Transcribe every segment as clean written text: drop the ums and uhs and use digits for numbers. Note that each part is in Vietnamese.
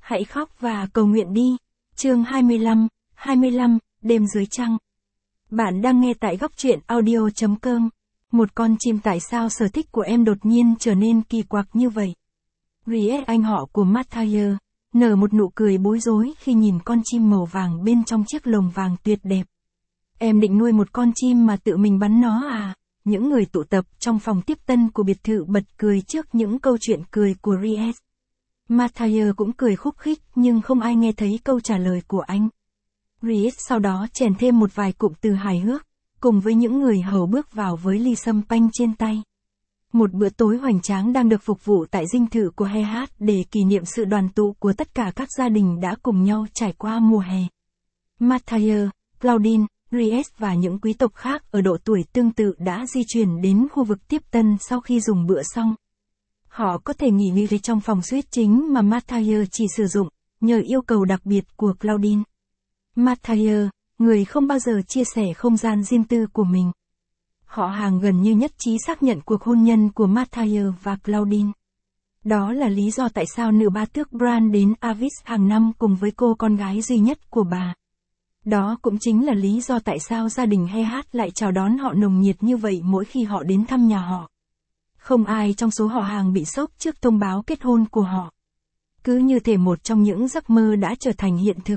Hãy khóc và cầu nguyện đi. Chương 25, đêm dưới trăng. Bạn đang nghe tại góc truyện audio.com. Một con chim tại sao sở thích của em đột nhiên trở nên kỳ quặc như vậy? Riet, anh họ của Mathieu, nở một nụ cười bối rối khi nhìn con chim màu vàng bên trong chiếc lồng vàng tuyệt đẹp. Em định nuôi một con chim mà tự mình bắn nó à? Những người tụ tập trong phòng tiếp tân của biệt thự bật cười trước những câu chuyện cười của Riet. Mathieu cũng cười khúc khích nhưng không ai nghe thấy câu trả lời của anh. Riet sau đó chèn thêm một vài cụm từ hài hước, cùng với những người hầu bước vào với ly sâm panh trên tay. Một bữa tối hoành tráng đang được phục vụ tại dinh thự của Hehat để kỷ niệm sự đoàn tụ của tất cả các gia đình đã cùng nhau trải qua mùa hè. Mathieu, Claudine, Riet và những quý tộc khác ở độ tuổi tương tự đã di chuyển đến khu vực tiếp tân sau khi dùng bữa xong. Họ có thể nghỉ ngơi trong phòng suite chính mà Mathieu chỉ sử dụng, nhờ yêu cầu đặc biệt của Claudine. Mathieu, người không bao giờ chia sẻ không gian riêng tư của mình. Họ hàng gần như nhất trí xác nhận cuộc hôn nhân của Mathieu và Claudine. Đó là lý do tại sao nữ bá tước Bran đến Avis hàng năm cùng với cô con gái duy nhất của bà. Đó cũng chính là lý do tại sao gia đình Hehat lại chào đón họ nồng nhiệt như vậy mỗi khi họ đến thăm nhà họ. Không ai trong số họ hàng bị sốc trước thông báo kết hôn của họ. Cứ như thể một trong những giấc mơ đã trở thành hiện thực.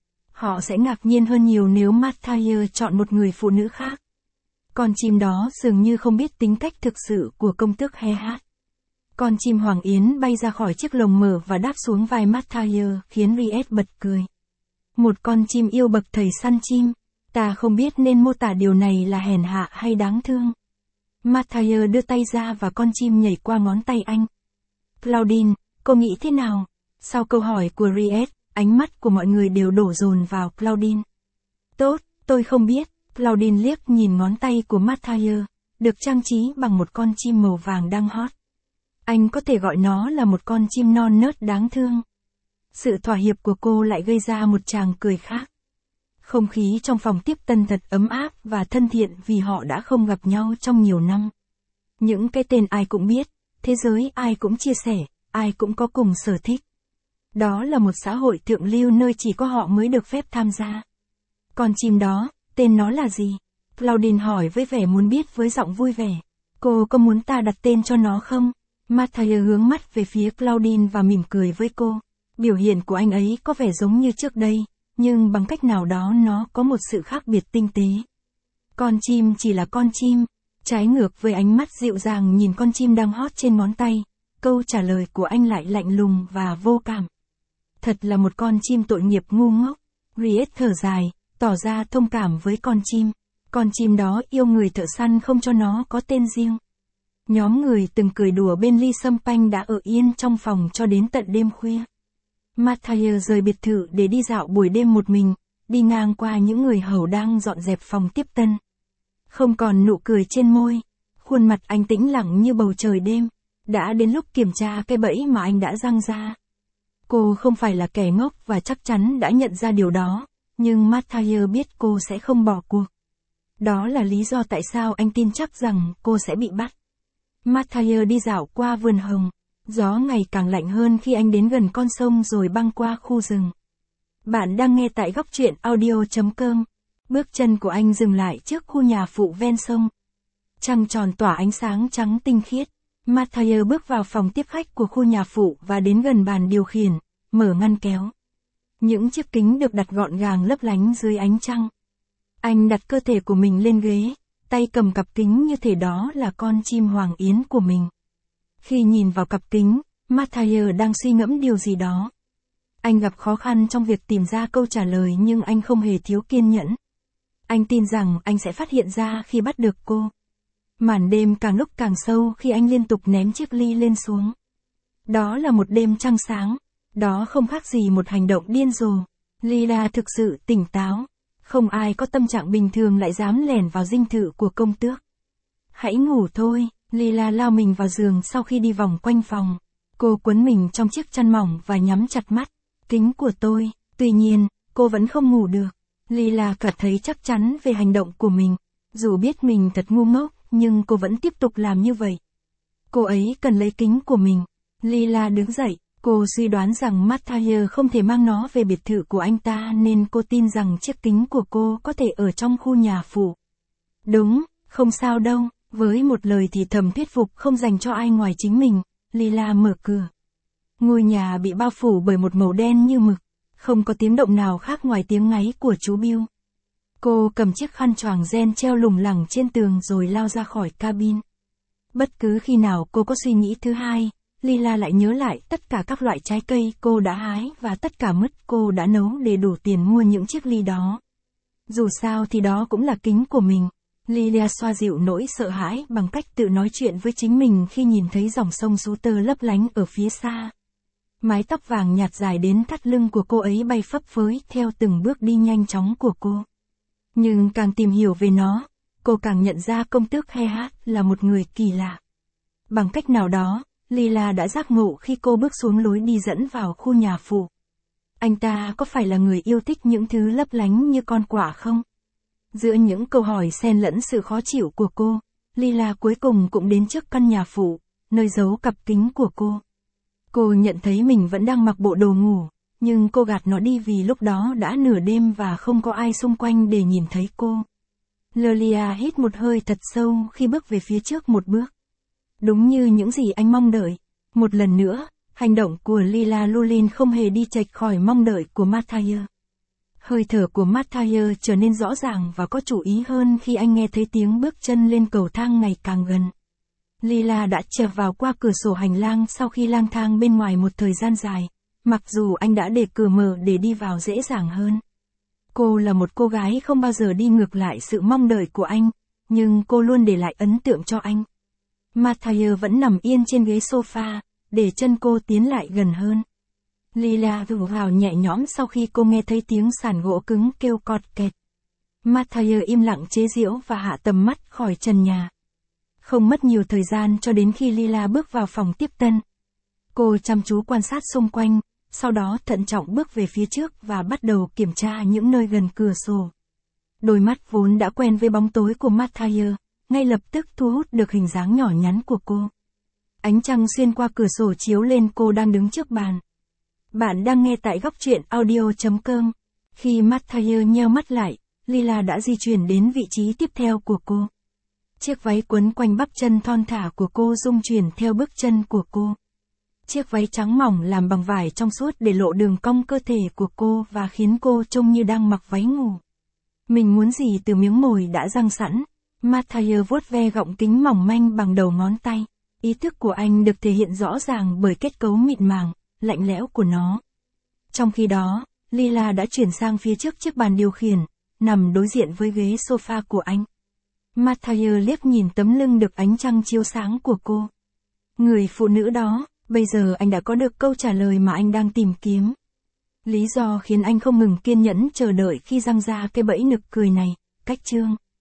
Họ sẽ ngạc nhiên hơn nhiều nếu Mathieu chọn một người phụ nữ khác. Con chim đó dường như không biết tính cách thực sự của công tước Hehat. Con chim hoàng yến bay ra khỏi chiếc lồng mở và đáp xuống vai Mathieu khiến Riet bật cười. Một con chim yêu bậc thầy săn chim. Ta không biết nên mô tả điều này là hèn hạ hay đáng thương. Mathieu đưa tay ra và con chim nhảy qua ngón tay anh. Claudine, cô nghĩ thế nào? Sau câu hỏi của Riet, ánh mắt của mọi người đều đổ dồn vào Claudine. Tốt, tôi không biết. Claudine liếc nhìn ngón tay của Mathieu, được trang trí bằng một con chim màu vàng đang hót. Anh có thể gọi nó là một con chim non nớt đáng thương. Sự thỏa hiệp của cô lại gây ra một tràng cười khác. Không khí trong phòng tiếp tân thật ấm áp và thân thiện vì họ đã không gặp nhau trong nhiều năm. Những cái tên ai cũng biết, thế giới ai cũng chia sẻ, ai cũng có cùng sở thích. Đó là một xã hội thượng lưu nơi chỉ có họ mới được phép tham gia. Con chim đó, tên nó là gì? Claudine hỏi với vẻ muốn biết với giọng vui vẻ. Cô có muốn ta đặt tên cho nó không? Mathieu hướng mắt về phía Claudine và mỉm cười với cô. Biểu hiện của anh ấy có vẻ giống như trước đây, nhưng bằng cách nào đó nó có một sự khác biệt tinh tế. Con chim chỉ là con chim. Trái ngược với ánh mắt dịu dàng nhìn con chim đang hót trên ngón tay, câu trả lời của anh lại lạnh lùng và vô cảm. Thật là một con chim tội nghiệp ngu ngốc. Riet thở dài, tỏ ra thông cảm với con chim. Con chim đó yêu người thợ săn không cho nó có tên riêng. Nhóm người từng cười đùa bên ly sâm panh đã ở yên trong phòng cho đến tận đêm khuya. Mathieu rời biệt thự để đi dạo buổi đêm một mình, đi ngang qua những người hầu đang dọn dẹp phòng tiếp tân. Không còn nụ cười trên môi, khuôn mặt anh tĩnh lặng như bầu trời đêm. Đã đến lúc kiểm tra cái bẫy mà anh đã giăng ra. Cô không phải là kẻ ngốc và chắc chắn đã nhận ra điều đó, nhưng Mathieu biết cô sẽ không bỏ cuộc. Đó là lý do tại sao anh tin chắc rằng cô sẽ bị bắt. Mathieu đi dạo qua vườn hồng. Gió ngày càng lạnh hơn khi anh đến gần con sông rồi băng qua khu rừng. Bạn đang nghe tại góc truyện audio.com. Bước chân của anh dừng lại trước khu nhà phụ ven sông. Trăng tròn tỏa ánh sáng trắng tinh khiết. Mathieu bước vào phòng tiếp khách của khu nhà phụ và đến gần bàn điều khiển, mở ngăn kéo. Những chiếc kính được đặt gọn gàng lấp lánh dưới ánh trăng. Anh đặt cơ thể của mình lên ghế, tay cầm cặp kính như thể đó là con chim hoàng yến của mình. Khi nhìn vào cặp kính, Mathieu đang suy ngẫm điều gì đó. Anh gặp khó khăn trong việc tìm ra câu trả lời nhưng anh không hề thiếu kiên nhẫn. Anh tin rằng anh sẽ phát hiện ra khi bắt được cô. Màn đêm càng lúc càng sâu khi anh liên tục ném chiếc ly lên xuống. Đó là một đêm trăng sáng. Đó không khác gì một hành động điên rồ. Lila thực sự tỉnh táo. Không ai có tâm trạng bình thường lại dám lẻn vào dinh thự của công tước. Hãy ngủ thôi. Lila lao mình vào giường sau khi đi vòng quanh phòng. Cô quấn mình trong chiếc chăn mỏng và nhắm chặt mắt. Kính của tôi. Tuy nhiên, cô vẫn không ngủ được. Lila cảm thấy chắc chắn về hành động của mình. Dù biết mình thật ngu ngốc, nhưng cô vẫn tiếp tục làm như vậy. Cô ấy cần lấy kính của mình. Lila đứng dậy, Cô suy đoán rằng Mathieu không thể mang nó về biệt thự của anh ta nên cô tin rằng chiếc kính của cô có thể ở trong khu nhà phụ. Đúng, không sao đâu, với một lời thì thầm thuyết phục không dành cho ai ngoài chính mình, Lila mở cửa. Ngôi nhà bị bao phủ bởi một màu đen như mực, không có tiếng động nào khác ngoài tiếng ngáy của chú Bill. Cô cầm chiếc khăn choàng ren treo lủng lẳng trên tường rồi lao ra khỏi cabin. Bất cứ khi nào cô có suy nghĩ thứ hai, Lila lại nhớ lại tất cả các loại trái cây cô đã hái và tất cả mứt cô đã nấu để đủ tiền mua những chiếc ly đó. Dù sao thì đó cũng là kính của mình. Lila xoa dịu nỗi sợ hãi bằng cách tự nói chuyện với chính mình khi nhìn thấy dòng sông Sutter lấp lánh ở phía xa. Mái tóc vàng nhạt dài đến thắt lưng của cô ấy bay phấp phới theo từng bước đi nhanh chóng của cô. Nhưng càng tìm hiểu về nó, cô càng nhận ra công tước Hehat là một người kỳ lạ. Bằng cách nào đó, Lila đã giác ngộ khi cô bước xuống lối đi dẫn vào khu nhà phụ. Anh ta có phải là người yêu thích những thứ lấp lánh như con quạ không? Giữa những câu hỏi xen lẫn sự khó chịu của cô, Lila cuối cùng cũng đến trước căn nhà phụ, nơi giấu cặp kính của cô. Cô nhận thấy mình vẫn đang mặc bộ đồ ngủ, nhưng cô gạt nó đi vì lúc đó đã nửa đêm và không có ai xung quanh để nhìn thấy cô. Lila hít một hơi thật sâu khi bước về phía trước một bước. Đúng như những gì anh mong đợi. Một lần nữa, hành động của Lila Lulin không hề đi chệch khỏi mong đợi của Mathieu. Hơi thở của Mathieu trở nên rõ ràng và có chủ ý hơn khi anh nghe thấy tiếng bước chân lên cầu thang ngày càng gần. Lila đã trèo vào qua cửa sổ hành lang sau khi lang thang bên ngoài một thời gian dài, mặc dù anh đã để cửa mở để đi vào dễ dàng hơn. Cô là một cô gái không bao giờ đi ngược lại sự mong đợi của anh, nhưng cô luôn để lại ấn tượng cho anh. Mathieu vẫn nằm yên trên ghế sofa, để chân cô tiến lại gần hơn. Lila thở phào nhẹ nhõm sau khi cô nghe thấy tiếng sàn gỗ cứng kêu cọt kẹt. Mathieu im lặng chế giễu và hạ tầm mắt khỏi trần nhà. Không mất nhiều thời gian cho đến khi Lila bước vào phòng tiếp tân. Cô chăm chú quan sát xung quanh, sau đó thận trọng bước về phía trước và bắt đầu kiểm tra những nơi gần cửa sổ. Đôi mắt vốn đã quen với bóng tối của Mathieu, ngay lập tức thu hút được hình dáng nhỏ nhắn của cô. Ánh trăng xuyên qua cửa sổ chiếu lên cô đang đứng trước bàn. Bạn đang nghe tại góc truyện audio.com. Khi Mathieu nheo mắt lại, Lila đã di chuyển đến vị trí tiếp theo của cô. Chiếc váy quấn quanh bắp chân thon thả của cô rung chuyển theo bước chân của cô. Chiếc váy trắng mỏng làm bằng vải trong suốt để lộ đường cong cơ thể của cô và khiến cô trông như đang mặc váy ngủ. Mình muốn gì từ miếng mồi đã rang sẵn. Mathieu vuốt ve gọng kính mỏng manh bằng đầu ngón tay. Ý thức của anh được thể hiện rõ ràng bởi kết cấu mịn màng, lạnh lẽo của nó. Trong khi đó, Lila đã chuyển sang phía trước chiếc bàn điều khiển, nằm đối diện với ghế sofa của anh. Mathieu liếc nhìn tấm lưng được ánh trăng chiếu sáng của cô. Người phụ nữ đó, bây giờ anh đã có được câu trả lời mà anh đang tìm kiếm. Lý do khiến anh không ngừng kiên nhẫn chờ đợi khi răng ra cái bẫy nực cười này, cách chương.